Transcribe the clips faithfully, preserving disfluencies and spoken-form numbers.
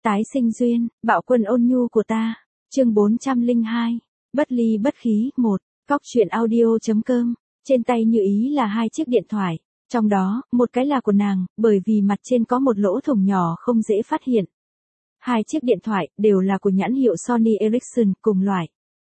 Tái sinh duyên, bạo quân ôn nhu của ta. Chương bốn trăm lẻ hai. Bất ly bất khí. một. Cóc truyện audio.com. Trên tay Như Ý là hai chiếc điện thoại. Trong đó, một cái là của nàng, bởi vì mặt trên có một lỗ thủng nhỏ không dễ phát hiện. Hai chiếc điện thoại đều là của nhãn hiệu Sony Ericsson cùng loại.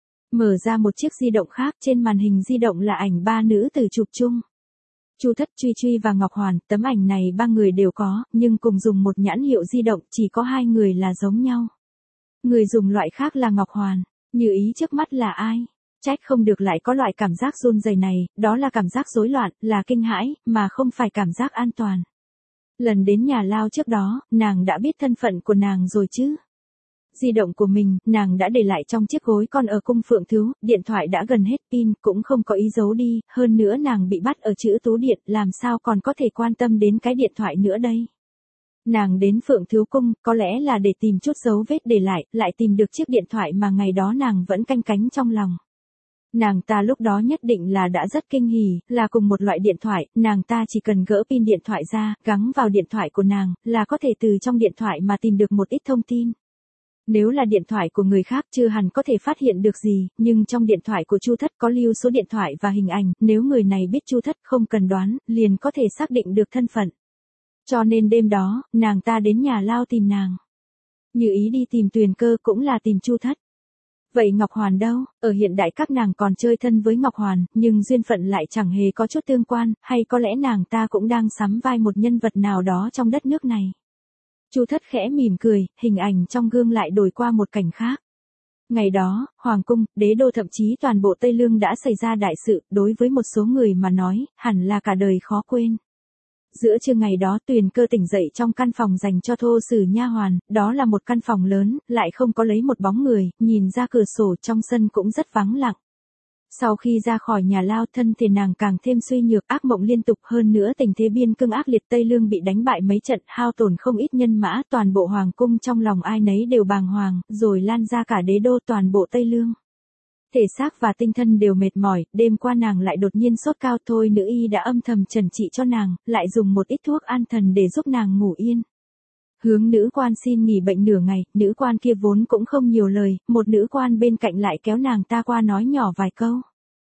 Mở ra một chiếc di động khác, trên màn hình di động là ảnh ba nữ tử chụp chung. Chu Thất, Truy Truy và Ngọc Hoàn, tấm ảnh này ba người đều có, nhưng cùng dùng một nhãn hiệu di động, chỉ có hai người là giống nhau. Người dùng loại khác là Ngọc Hoàn. Như Ý trước mắt là ai? Trách không được lại có loại cảm giác run rẩy này, đó là cảm giác rối loạn, là kinh hãi, mà không phải cảm giác an toàn. Lần đến nhà lao trước đó, nàng đã biết thân phận của nàng rồi chứ. Di động của mình, nàng đã để lại trong chiếc gối con ở cung Phượng Thứ, điện thoại đã gần hết pin, cũng không có ý giấu đi, hơn nữa nàng bị bắt ở chữ tú điện, làm sao còn có thể quan tâm đến cái điện thoại nữa đây. Nàng đến Phượng Thứ cung, có lẽ là để tìm chút dấu vết để lại, lại tìm được chiếc điện thoại mà ngày đó nàng vẫn canh cánh trong lòng. Nàng ta lúc đó nhất định là đã rất kinh hỉ, là cùng một loại điện thoại, nàng ta chỉ cần gỡ pin điện thoại ra, gắn vào điện thoại của nàng, là có thể từ trong điện thoại mà tìm được một ít thông tin. Nếu là điện thoại của người khác chưa hẳn có thể phát hiện được gì, nhưng trong điện thoại của Chu Thất có lưu số điện thoại và hình ảnh, nếu người này biết Chu Thất không cần đoán, liền có thể xác định được thân phận. Cho nên đêm đó, nàng ta đến nhà lao tìm nàng. Như Ý đi tìm Tuyền Cơ cũng là tìm Chu Thất. Vậy Ngọc Hoàn đâu? Ở hiện đại các nàng còn chơi thân với Ngọc Hoàn, nhưng duyên phận lại chẳng hề có chút tương quan, hay có lẽ nàng ta cũng đang sắm vai một nhân vật nào đó trong đất nước này. Chu Thất khẽ mỉm cười, hình ảnh trong gương lại đổi qua một cảnh khác. Ngày đó, Hoàng cung, đế đô thậm chí toàn bộ Tây Lương đã xảy ra đại sự, đối với một số người mà nói, hẳn là cả đời khó quên. Giữa trưa ngày đó Tuyền Cơ tỉnh dậy trong căn phòng dành cho thô sử nha hoàn, đó là một căn phòng lớn, lại không có lấy một bóng người, nhìn ra cửa sổ trong sân cũng rất vắng lặng. Sau khi ra khỏi nhà lao, thân thể nàng càng thêm suy nhược, ác mộng liên tục, hơn nữa tình thế biên cương ác liệt, Tây Lương bị đánh bại mấy trận, hao tổn không ít nhân mã, toàn bộ hoàng cung trong lòng ai nấy đều bàng hoàng, rồi lan ra cả đế đô, toàn bộ Tây Lương. Thể xác và tinh thần đều mệt mỏi, đêm qua nàng lại đột nhiên sốt cao, thôi nữ y đã âm thầm trần trị cho nàng, lại dùng một ít thuốc an thần để giúp nàng ngủ yên. Hướng nữ quan xin nghỉ bệnh nửa ngày, nữ quan kia vốn cũng không nhiều lời, một nữ quan bên cạnh lại kéo nàng ta qua nói nhỏ vài câu.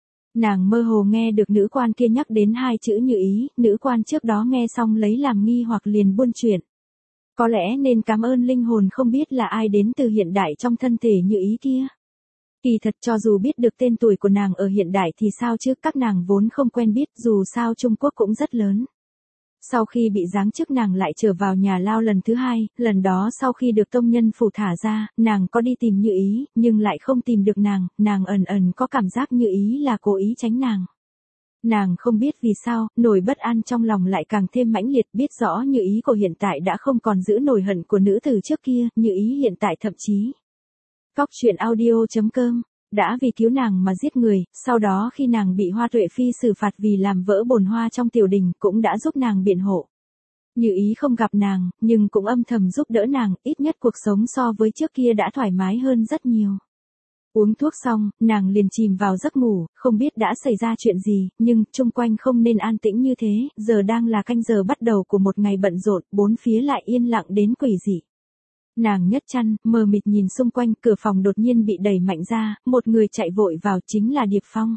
Nàng mơ hồ nghe được nữ quan kia nhắc đến hai chữ Như Ý, nữ quan trước đó nghe xong lấy làm nghi hoặc liền buôn chuyện. Có lẽ nên cảm ơn linh hồn không biết là ai đến từ hiện đại trong thân thể Như Ý kia. Kỳ thật cho dù biết được tên tuổi của nàng ở hiện đại thì sao chứ, các nàng vốn không quen biết, dù sao Trung Quốc cũng rất lớn. Sau khi bị giáng chức nàng lại trở vào nhà lao lần thứ hai, lần đó sau khi được tông nhân phủ thả ra, nàng có đi tìm Như Ý, nhưng lại không tìm được nàng, nàng ẩn ẩn có cảm giác Như Ý là cố ý tránh nàng. Nàng không biết vì sao, nỗi bất an trong lòng lại càng thêm mãnh liệt, biết rõ Như Ý của hiện tại đã không còn giữ nổi hận của nữ tử trước kia, Như Ý hiện tại thậm chí. Cóc truyện audio.com đã vì cứu nàng mà giết người, sau đó khi nàng bị Hoa Tuệ Phi xử phạt vì làm vỡ bồn hoa trong tiểu đình, cũng đã giúp nàng biện hộ. Như Ý không gặp nàng, nhưng cũng âm thầm giúp đỡ nàng, ít nhất cuộc sống so với trước kia đã thoải mái hơn rất nhiều. Uống thuốc xong, nàng liền chìm vào giấc ngủ, không biết đã xảy ra chuyện gì, nhưng chung quanh không nên an tĩnh như thế, giờ đang là canh giờ bắt đầu của một ngày bận rộn, bốn phía lại yên lặng đến quỷ dị. Nàng nhấc chăn, mờ mịt nhìn xung quanh, cửa phòng đột nhiên bị đẩy mạnh ra, một người chạy vội vào, chính là Điệp Phong.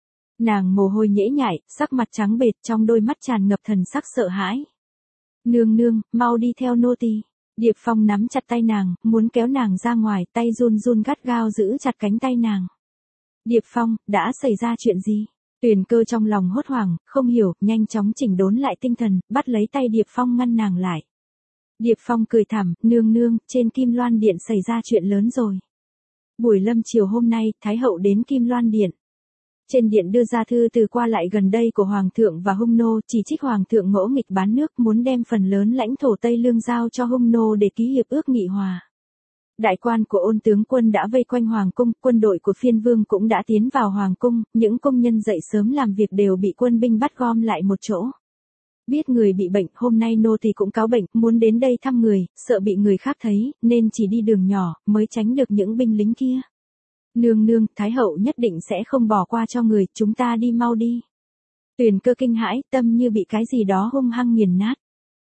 Nàng mồ hôi nhễ nhại, sắc mặt trắng bệch, trong đôi mắt tràn ngập thần sắc sợ hãi. Nương nương, mau đi theo nô tỳ. Điệp Phong nắm chặt tay nàng, muốn kéo nàng ra ngoài, tay run run gắt gao giữ chặt cánh tay nàng. Điệp Phong, đã xảy ra chuyện gì? Tuyền Cơ trong lòng hốt hoảng, không hiểu, nhanh chóng chỉnh đốn lại tinh thần, bắt lấy tay Điệp Phong ngăn nàng lại. Điệp Phong cười thảm, nương nương, trên Kim Loan Điện xảy ra chuyện lớn rồi. Buổi lâm chiều hôm nay, Thái hậu đến Kim Loan Điện. Trên điện đưa ra thư từ qua lại gần đây của Hoàng thượng và Hung nô, chỉ trích Hoàng thượng ngỗ nghịch bán nước, muốn đem phần lớn lãnh thổ Tây Lương giao cho Hung nô để ký hiệp ước nghị hòa. Đại quan của Ôn tướng quân đã vây quanh Hoàng cung, quân đội của Phiên Vương cũng đã tiến vào Hoàng cung, những công nhân dậy sớm làm việc đều bị quân binh bắt gom lại một chỗ. Biết người bị bệnh, hôm nay nô tỳ cũng cáo bệnh, muốn đến đây thăm người, sợ bị người khác thấy, nên chỉ đi đường nhỏ, mới tránh được những binh lính kia. Nương nương, Thái hậu nhất định sẽ không bỏ qua cho người, chúng ta đi mau đi. Tuyền Cơ kinh hãi, tâm như bị cái gì đó hung hăng nghiền nát.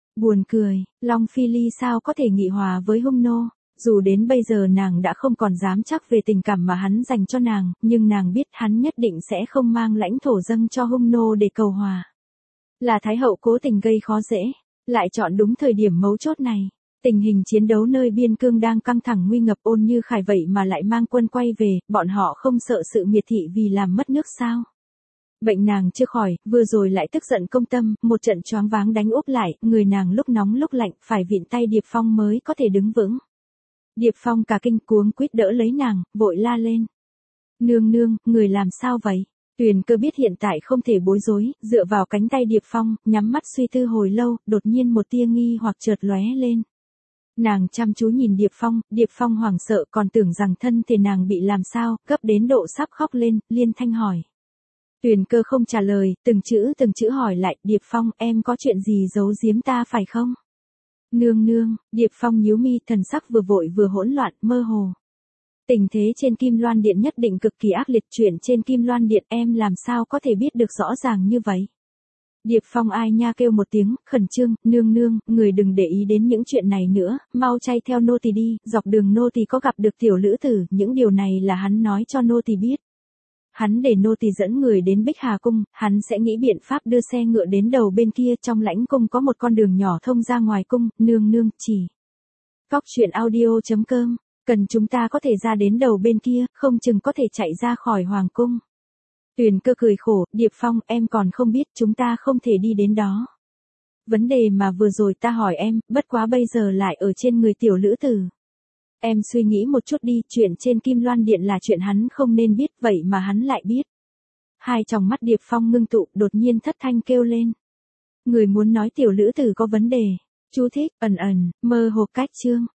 Buồn cười, Long Phi Ly sao có thể nghị hòa với hung nô, dù đến bây giờ nàng đã không còn dám chắc về tình cảm mà hắn dành cho nàng, nhưng nàng biết hắn nhất định sẽ không mang lãnh thổ dâng cho hung nô để cầu hòa. Là Thái hậu cố tình gây khó dễ, lại chọn đúng thời điểm mấu chốt này. Tình hình chiến đấu nơi biên cương đang căng thẳng nguy ngập, Ôn Như Khải vậy mà lại mang quân quay về, bọn họ không sợ sự miệt thị vì làm mất nước sao? Bệnh nàng chưa khỏi, vừa rồi lại tức giận công tâm, một trận choáng váng đánh úp lại, người nàng lúc nóng lúc lạnh, phải vịn tay Điệp Phong mới có thể đứng vững. Điệp Phong cả kinh cuống quýt đỡ lấy nàng, vội la lên. Nương nương, người làm sao vậy? Tuyền Cơ biết hiện tại không thể bối rối, dựa vào cánh tay Điệp Phong, nhắm mắt suy tư hồi lâu, đột nhiên một tia nghi hoặc chợt lóe lên. Nàng chăm chú nhìn Điệp Phong, Điệp Phong hoảng sợ còn tưởng rằng thân thể nàng bị làm sao, gấp đến độ sắp khóc lên, liên thanh hỏi. Tuyền Cơ không trả lời, từng chữ từng chữ hỏi lại, Điệp Phong, em có chuyện gì giấu giếm ta phải không? Nương nương, Điệp Phong nhíu mi, thần sắc vừa vội vừa hỗn loạn, mơ hồ. Tình thế trên Kim Loan Điện nhất định cực kỳ ác liệt, chuyện trên Kim Loan Điện em làm sao có thể biết được rõ ràng như vậy? Điệp Phong ai nha kêu một tiếng, khẩn trương, nương nương, người đừng để ý đến những chuyện này nữa, mau chay theo nô tỳ đi, dọc đường nô tỳ có gặp được tiểu lữ tử, những điều này là hắn nói cho nô tỳ biết. Hắn để nô tỳ dẫn người đến Bích Hà Cung, hắn sẽ nghĩ biện pháp đưa xe ngựa đến đầu bên kia, trong lãnh cung có một con đường nhỏ thông ra ngoài cung, nương nương, chỉ. Cóc truyện audio chấm com, cần chúng ta có thể ra đến đầu bên kia, không chừng có thể chạy ra khỏi hoàng cung. Tuyền Cơ cười khổ, Điệp Phong, em còn không biết chúng ta không thể đi đến đó. Vấn đề mà vừa rồi ta hỏi em, bất quá bây giờ lại ở trên người tiểu lữ tử. Em suy nghĩ một chút đi, chuyện trên Kim Loan Điện là chuyện hắn không nên biết, vậy mà hắn lại biết. Hai tròng mắt Điệp Phong ngưng tụ, đột nhiên thất thanh kêu lên. Người muốn nói tiểu lữ tử có vấn đề. Chú thích, ẩn ẩn, mơ hồ cách chương.